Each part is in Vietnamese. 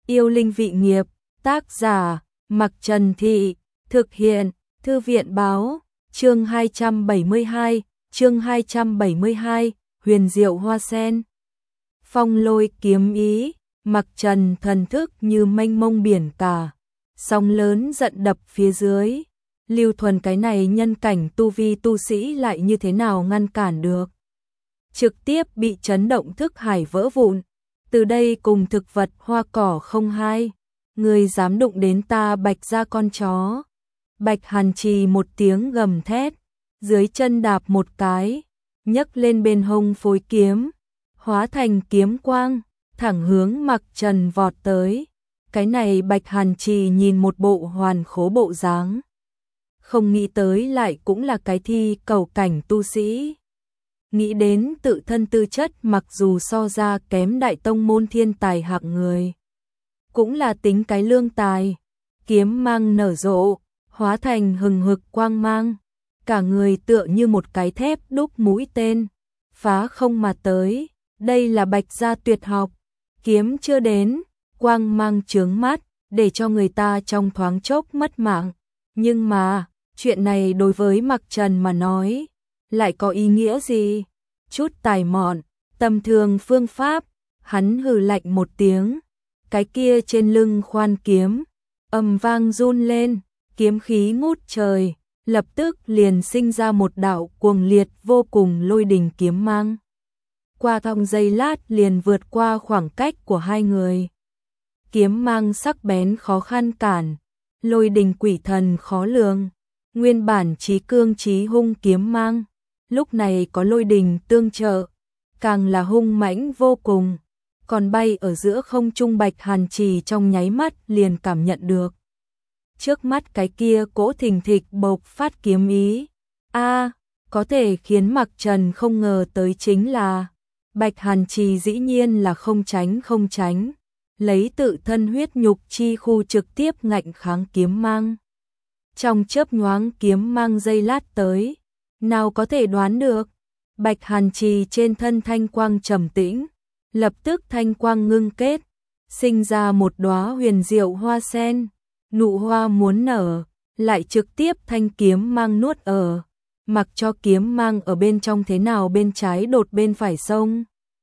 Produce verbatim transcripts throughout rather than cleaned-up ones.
Yêu linh vị nghiệp, tác giả, Mặc Trần Thị, thực hiện, Thư viện báo, chương hai trăm bảy mươi hai, chương hai trăm bảy mươi hai, huyền diệu hoa sen. Phong lôi kiếm ý, Mặc Trần thần thức như mênh mông biển cả, sóng lớn giận đập phía dưới. Lưu Thuần cái này nhân cảnh tu vi tu sĩ lại như thế nào ngăn cản được. Trực tiếp bị chấn động thức hải vỡ vụn. Từ đây cùng thực vật hoa cỏ không hai. Người dám đụng đến ta Bạch ra con chó. Bạch Hàn Trì một tiếng gầm thét. Dưới chân đạp một cái. Nhấc lên bên hông phối kiếm. Hóa thành kiếm quang. Thẳng hướng Mặc Trần vọt tới. Cái này Bạch Hàn Trì nhìn một bộ hoàn khố bộ dáng. Không nghĩ tới lại cũng là cái thi cầu cảnh tu sĩ. Nghĩ đến tự thân tư chất mặc dù so ra kém đại tông môn thiên tài hạng người. Cũng là tính cái lương tài. Kiếm mang nở rộ, hóa thành hừng hực quang mang. Cả người tựa như một cái thép đúc mũi tên. Phá không mà tới. Đây là Bạch gia tuyệt học. Kiếm chưa đến, quang mang chướng mắt, để cho người ta trong thoáng chốc mất mạng. Nhưng mà, chuyện này đối với Mặc Trần mà nói, lại có ý nghĩa gì? Chút tài mọn, tầm thường phương pháp, hắn hừ lạnh một tiếng, cái kia trên lưng khoan kiếm, ầm vang run lên, kiếm khí ngút trời, lập tức liền sinh ra một đạo cuồng liệt vô cùng lôi đình kiếm mang. Qua thong giây lát liền vượt qua khoảng cách của hai người. Kiếm mang sắc bén khó khăn cản, lôi đình quỷ thần khó lường. Nguyên bản chí cương chí hung kiếm mang, lúc này có lôi đình tương trợ, càng là hung mãnh vô cùng. Còn bay ở giữa không trung Bạch Hàn Trì trong nháy mắt liền cảm nhận được. Trước mắt cái kia cỗ thình thịch bộc phát kiếm ý. A, có thể khiến Mặc Trần không ngờ tới chính là Bạch Hàn Trì dĩ nhiên là không tránh không tránh, lấy tự thân huyết nhục chi khu trực tiếp ngạnh kháng kiếm mang. Trong chớp nhoáng kiếm mang dây lát tới, nào có thể đoán được, Bạch Hàn Trì trên thân thanh quang trầm tĩnh, lập tức thanh quang ngưng kết, sinh ra một đóa huyền diệu hoa sen, nụ hoa muốn nở, lại trực tiếp thanh kiếm mang nuốt ở, mặc cho kiếm mang ở bên trong thế nào bên trái đột bên phải xông,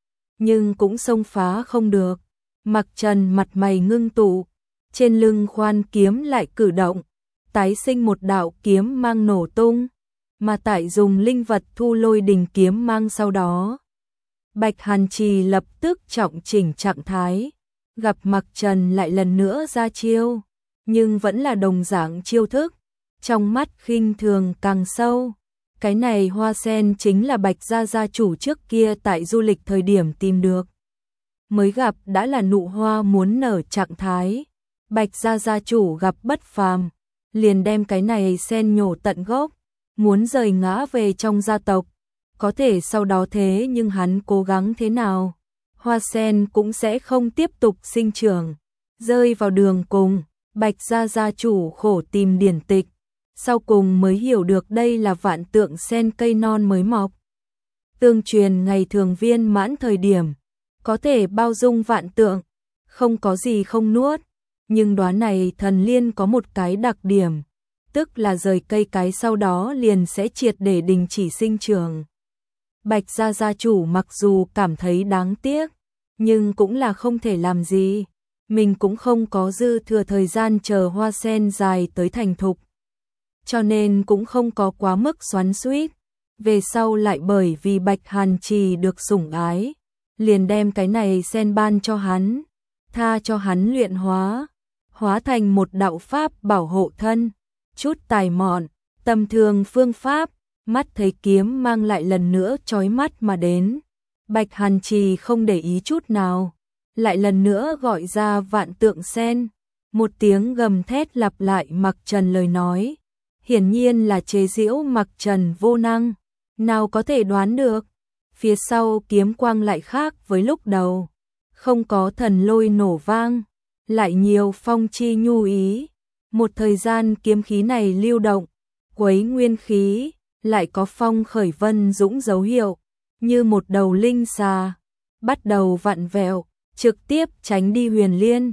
nhưng cũng xông phá không được. Mặc Trần mặt mày ngưng tụ, trên lưng khoan kiếm lại cử động, tái sinh một đạo kiếm mang nổ tung, mà tại dùng linh vật thu lôi đình kiếm mang sau đó. Bạch Hàn Trì lập tức trọng chỉnh trạng thái, gặp Mặc Trần lại lần nữa ra chiêu, nhưng vẫn là đồng dạng chiêu thức, trong mắt khinh thường càng sâu. Cái này hoa sen chính là Bạch gia gia chủ trước kia tại du lịch thời điểm tìm được. Mới gặp đã là nụ hoa muốn nở trạng thái, Bạch gia gia chủ gặp bất phàm, liền đem cái này sen nhổ tận gốc, muốn rời ngã về trong gia tộc. Có thể sau đó thế nhưng hắn cố gắng thế nào, hoa sen cũng sẽ không tiếp tục sinh trưởng, rơi vào đường cùng. Bạch gia gia chủ khổ tìm điển tịch, sau cùng mới hiểu được đây là vạn tượng sen cây non mới mọc. Tương truyền ngày thường viên mãn thời điểm, có thể bao dung vạn tượng, không có gì không nuốt. Nhưng đóa này thần liên có một cái đặc điểm, tức là rời cây cái sau đó liền sẽ triệt để đình chỉ sinh trưởng. Bạch gia gia chủ mặc dù cảm thấy đáng tiếc, nhưng cũng là không thể làm gì. Mình cũng không có dư thừa thời gian chờ hoa sen dài tới thành thục, cho nên cũng không có quá mức xoắn xuýt. Về sau lại bởi vì Bạch Hàn Trì được sủng ái, liền đem cái này sen ban cho hắn, tha cho hắn luyện hóa, hóa thành một đạo pháp bảo hộ thân. Chút tài mọn, tầm thường phương pháp, mắt thấy kiếm mang lại lần nữa chói mắt mà đến. Bạch Hàn Trì không để ý chút nào, lại lần nữa gọi ra vạn tượng sen. Một tiếng gầm thét lặp lại Mặc Trần lời nói, hiển nhiên là chế giễu Mặc Trần vô năng, nào có thể đoán được. Phía sau kiếm quang lại khác với lúc đầu, không có thần lôi nổ vang, lại nhiều phong chi nhu ý. Một thời gian kiếm khí này lưu động, quấy nguyên khí, lại có phong khởi vân dũng dấu hiệu, như một đầu linh xà, bắt đầu vặn vẹo, trực tiếp tránh đi huyền liên.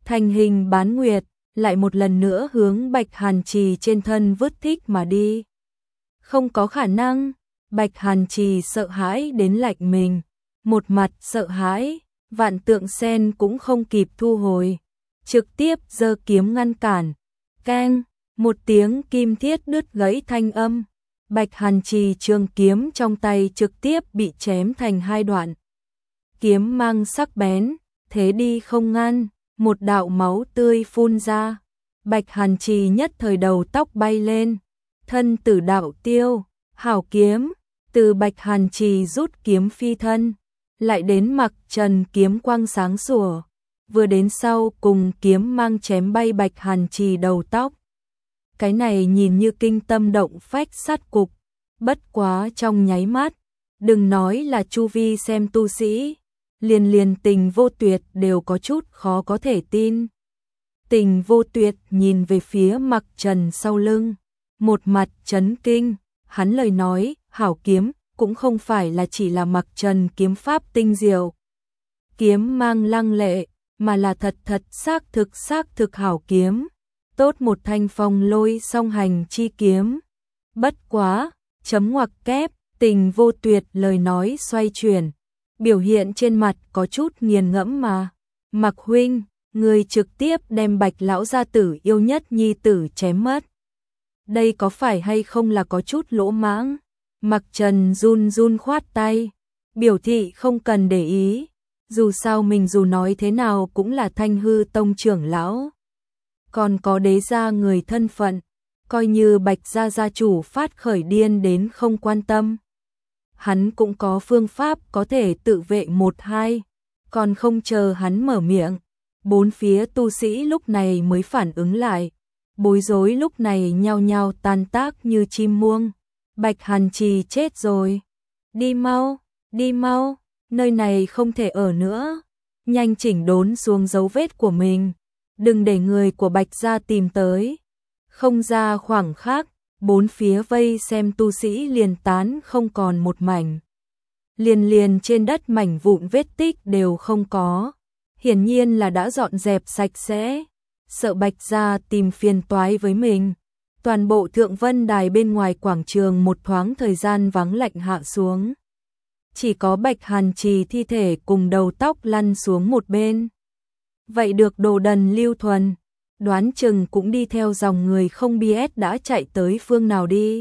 thành hình bán nguyệt, lại một lần nữa hướng Bạch Hàn Trì trên thân vứt thích mà đi. Không có khả năng, Bạch Hàn Trì sợ hãi đến lạnh mình, một mặt sợ hãi, Vạn Tượng Sen cũng không kịp thu hồi, trực tiếp giơ kiếm ngăn cản. Keng, một tiếng kim thiết đứt gãy thanh âm, Bạch Hàn Trì trường kiếm trong tay trực tiếp bị chém thành hai đoạn. Kiếm mang sắc bén, thế đi không ngăn, một đạo máu tươi phun ra. Bạch Hàn Trì nhất thời đầu tóc bay lên, thân tử đạo tiêu, hảo kiếm, từ Bạch Hàn Trì rút kiếm phi thân, lại đến Mặc Trần kiếm quang sáng sủa, vừa đến sau cùng kiếm mang chém bay Bạch Hàn Trì đầu tóc. Cái này nhìn như kinh tâm động phách sát cục, bất quá trong nháy mắt, đừng nói là chu vi xem tu sĩ, liền liền Tình Vô Tuyệt đều có chút khó có thể tin. Tình Vô Tuyệt nhìn về phía Mặc Trần sau lưng, một mặt chấn kinh, hắn lời nói, hảo kiếm, cũng không phải là chỉ là Mặc Trần kiếm pháp tinh diệu, kiếm mang lăng lệ, mà là thật thật xác thực xác thực hảo kiếm, tốt một thanh phong lôi song hành chi kiếm. Bất quá, chấm ngoặc kép, Tình Vô Tuyệt lời nói xoay chuyển, biểu hiện trên mặt có chút nghiền ngẫm mà. Mặc huynh, người trực tiếp đem Bạch lão gia tử yêu nhất nhi tử chém mất. Đây có phải hay không là có chút lỗ mãng? Mặc Trần run run khoát tay, biểu thị không cần để ý, dù sao mình dù nói thế nào cũng là Thanh Hư Tông trưởng lão, còn có đế gia người thân phận, coi như Bạch gia gia chủ phát khởi điên đến không quan tâm. Hắn cũng có phương pháp có thể tự vệ một hai, còn không chờ hắn mở miệng, bốn phía tu sĩ lúc này mới phản ứng lại, bối rối lúc này nhao nhao tan tác như chim muông. Bạch Hàn Trì chết rồi, đi mau, đi mau, nơi này không thể ở nữa, nhanh chỉnh đốn xuống dấu vết của mình, đừng để người của Bạch gia tìm tới. Không ra khoảng khắc, bốn phía vây xem tu sĩ liền tán không còn một mảnh. Liền liền trên đất mảnh vụn vết tích đều không có, hiển nhiên là đã dọn dẹp sạch sẽ, sợ Bạch gia tìm phiền toái với mình. Toàn bộ Thượng Vân Đài bên ngoài quảng trường một thoáng thời gian vắng lạnh hạ xuống. Chỉ có Bạch Hàn Trì thi thể cùng đầu tóc lăn xuống một bên. Vậy được Đồ Đần Lưu Thuần, đoán chừng cũng đi theo dòng người không biết đã chạy tới phương nào đi.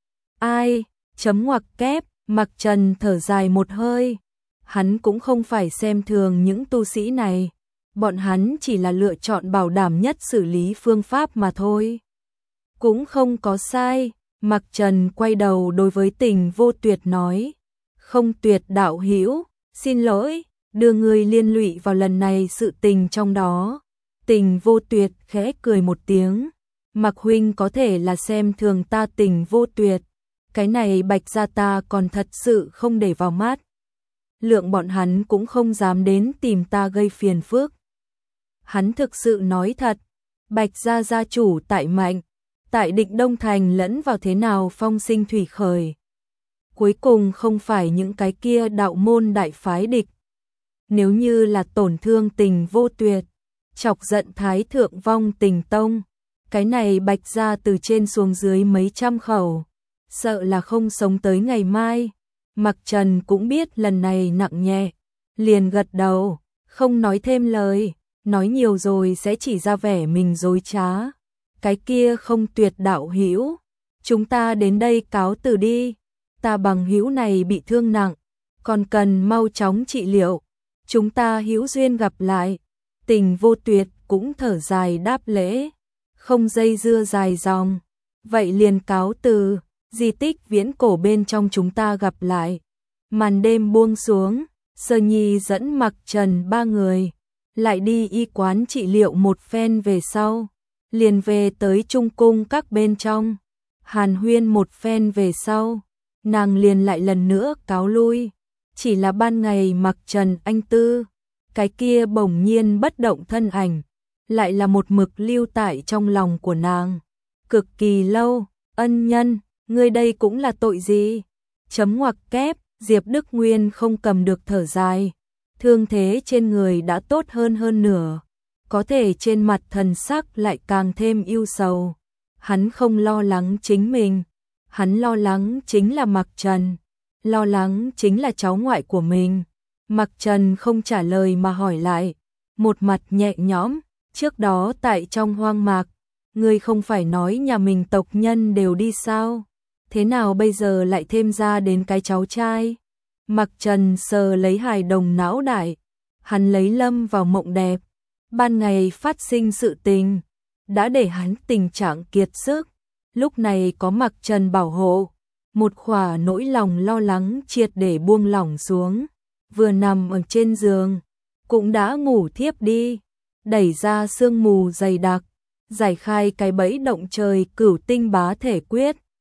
Ai, chấm ngoặc kép, Mặc Trần thở dài một hơi. Hắn cũng không phải xem thường những tu sĩ này. Bọn hắn chỉ là lựa chọn bảo đảm nhất xử lý phương pháp mà thôi. Cũng không có sai, Mặc Trần quay đầu đối với Tình Vô Tuyệt nói. Không Tuyệt đạo hữu, xin lỗi, đưa người liên lụy vào lần này sự tình trong đó. Tình Vô Tuyệt khẽ cười một tiếng. Mặc huynh có thể là xem thường ta Tình Vô Tuyệt. Cái này Bạch gia ta còn thật sự không để vào mắt. Lượng bọn hắn cũng không dám đến tìm ta gây phiền phức. Hắn thực sự nói thật, Bạch gia gia chủ tại mạnh, tại Định Đông Thành lẫn vào thế nào phong sinh thủy khởi. Cuối cùng không phải những cái kia đạo môn đại phái địch. Nếu như là tổn thương Tình Vô Tuyệt, chọc giận Thái Thượng Vong Tình Tông, cái này Bạch gia từ trên xuống dưới mấy trăm khẩu, sợ là không sống tới ngày mai. Mặc Trần cũng biết lần này nặng nhẹ, liền gật đầu, không nói thêm lời, nói nhiều rồi sẽ chỉ ra vẻ mình dối trá. Cái kia Không Tuyệt đạo hữu, chúng ta đến đây cáo từ đi, ta bằng hữu này bị thương nặng, còn cần mau chóng trị liệu, chúng ta hữu duyên gặp lại. Tình Vô Tuyệt cũng thở dài đáp lễ, không dây dưa dài dòng, vậy liền cáo từ, di tích viễn cổ bên trong chúng ta gặp lại. Màn đêm buông xuống, Sơ Nhi dẫn Mặc Trần ba người, lại đi y quán trị liệu một phen về sau, liền về tới Trung cung các bên trong, hàn huyên một phen về sau, nàng liền lại lần nữa cáo lui. Chỉ là ban ngày Mặc Trần anh tư, cái kia bỗng nhiên bất động thân ảnh, lại là một mực lưu tại trong lòng của nàng, cực kỳ lâu. Ân nhân, ngươi đây cũng là tội gì? Chấm ngoặc kép, Diệp Đức Nguyên không cầm được thở dài, thương thế trên người đã tốt hơn hơn nửa, có thể trên mặt thần sắc lại càng thêm ưu sầu. Hắn không lo lắng chính mình, hắn lo lắng chính là Mạc Trần, lo lắng chính là cháu ngoại của mình. Mạc Trần không trả lời mà hỏi lại, một mặt nhẹ nhõm, trước đó tại trong hoang mạc, ngươi không phải nói nhà mình tộc nhân đều đi sao? Thế nào bây giờ lại thêm ra đến cái cháu trai? Mạc Trần sờ lấy hài đồng não đại, hắn lấy Lâm vào mộng đẹp, ban ngày phát sinh sự tình, đã để hắn tình trạng kiệt sức, lúc này có Mạc Trần bảo hộ, một khỏa nỗi lòng lo lắng triệt để buông lỏng xuống, vừa nằm ở trên giường, cũng đã ngủ thiếp đi, đẩy ra sương mù dày đặc, giải khai cái bẫy động trời cửu tinh bá thể quyết,